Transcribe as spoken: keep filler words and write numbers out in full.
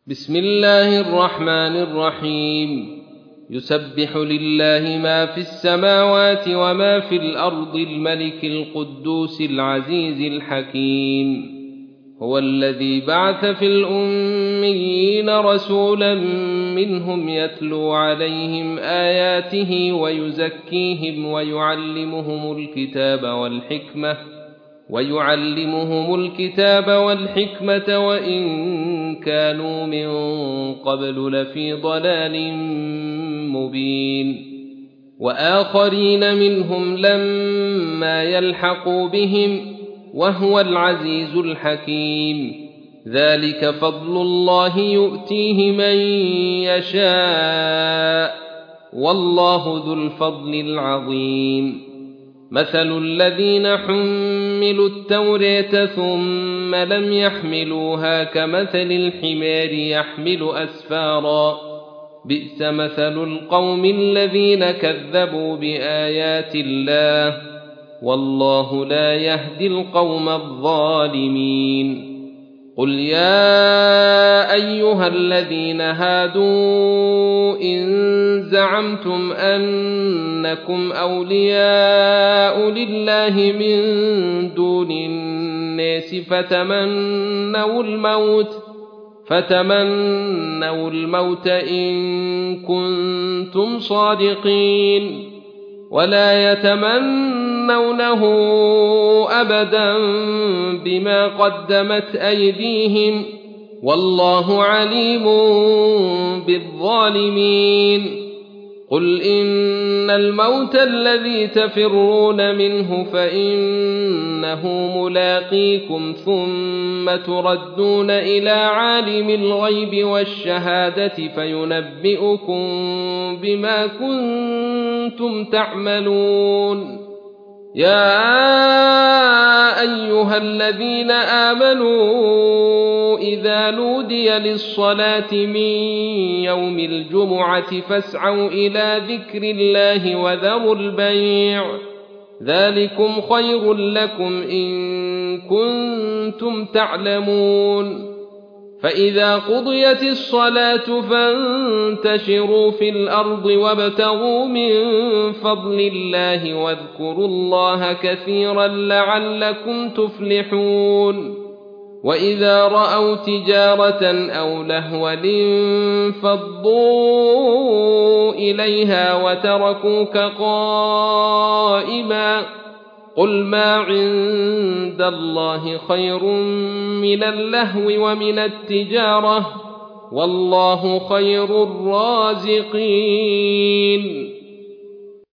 بسم الله الرحمن الرحيم يسبح لله ما في السماوات وما في الأرض الملك القدوس العزيز الحكيم هو الذي بعث في الأميين رسولا منهم يتلو عليهم آياته ويزكيهم ويعلمهم الكتاب والحكمة ويعلمهم الكتاب والحكمة وإن كانوا من قبل لفي ضلال مبين وآخرين منهم لما يلحقوا بهم وهو العزيز الحكيم ذلك فضل الله يؤتيه من يشاء والله ذو الفضل العظيم مثل الذين حملوا التوراة ثم لم يحملوها كمثل الحمار يحمل أسفارا بئس مثل القوم الذين كذبوا بآيات الله والله لا يهدي القوم الظالمين قل يا أيها الذين هادوا إن زعمتم أنكم أولياء لله من دون الناس فتمنوا الموت فتمنوا الموت إن كنتم صادقين ولا يتمنونه أبدا بما قدمت أيديهم والله عليم بالظالمين قل إن الموت الذي تفرون منه فإنه ملاقيكم ثم تردون إلى عالم الغيب والشهادة فينبئكم بما كنتم تعملون يا أيها الذين آمنوا إذا نودي للصلاة من يوم الجمعة فاسعوا إلى ذكر الله وذروا البيع ذلكم خير لكم إن كنتم تعلمون فإذا قضيت الصلاة فانتشروا في الأرض وابتغوا من فضل الله واذكروا الله كثيرا لعلكم تفلحون وإذا رأوا تجارة أو لهوا انفضوا إليها وتركوك قائما قل ما عند الله خير من اللهو ومن التجارة والله خير الرازقين